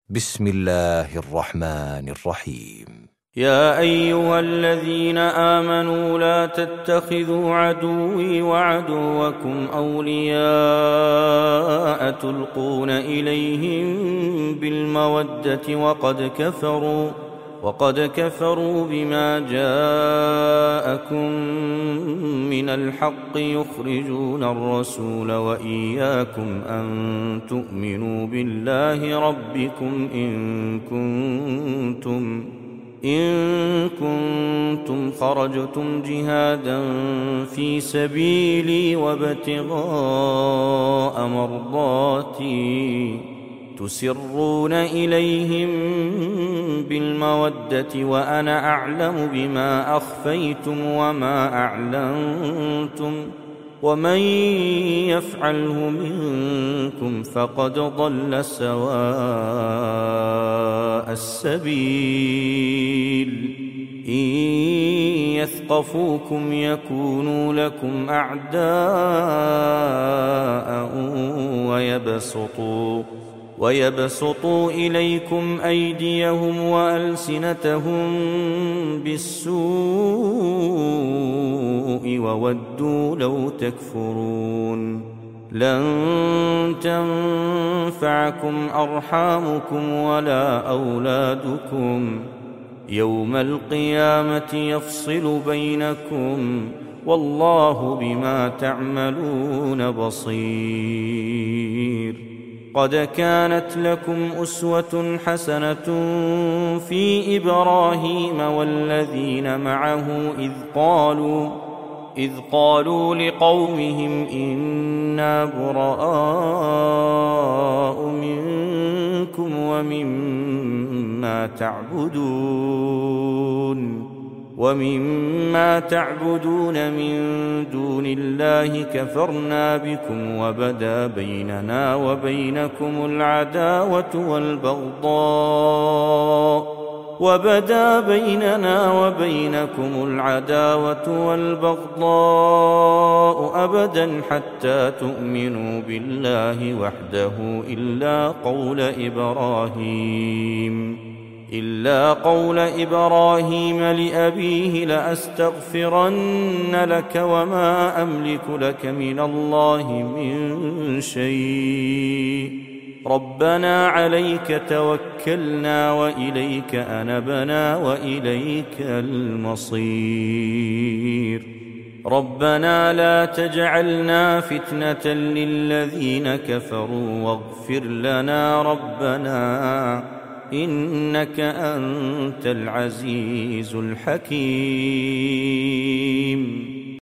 بسم الله الرحمن الرحيم. يا أيها الذين آمنوا لا تتخذوا عدوي وعدوكم أولياء تلقون إليهم بالمودة وقد كفروا بما جاءكم من الحق يخرجون الرسول وإياكم أن تؤمنوا بالله ربكم إن كنتم خرجتم جهادا في سبيلي وابتغاء مرضاتي تسرون إليهم بالمودة وأنا أعلم بما أخفيتم وما أعلنتم ومن يفعله منكم فقد ضل سواء السبيل إن يثقفوكم يكونوا لكم أعداء ويبسطوا إليكم أيديهم وألسنتهم بالسوء وودوا لو تكفرون لن تنفعكم أرحامكم ولا أولادكم يوم القيامة يفصل بينكم والله بما تعملون بصير. قد كانت لكم أسوة حسنة في إبراهيم والذين معه إذ قالوا لقومهم إنا براء منكم ومما تعبدون من دون الله كفرنا بكم وبدا بيننا وبينكم العداوة والبغضاء أبدا حتى تؤمنوا بالله وحده إلا قول إبراهيم لأبيه لأستغفرن لك وما أملك لك من الله من شيء ربنا عليك توكلنا وإليك أنبنا وإليك المصير ربنا لا تجعلنا فتنة للذين كفروا واغفر لنا ربنا إنك أنت العزيز الحكيم.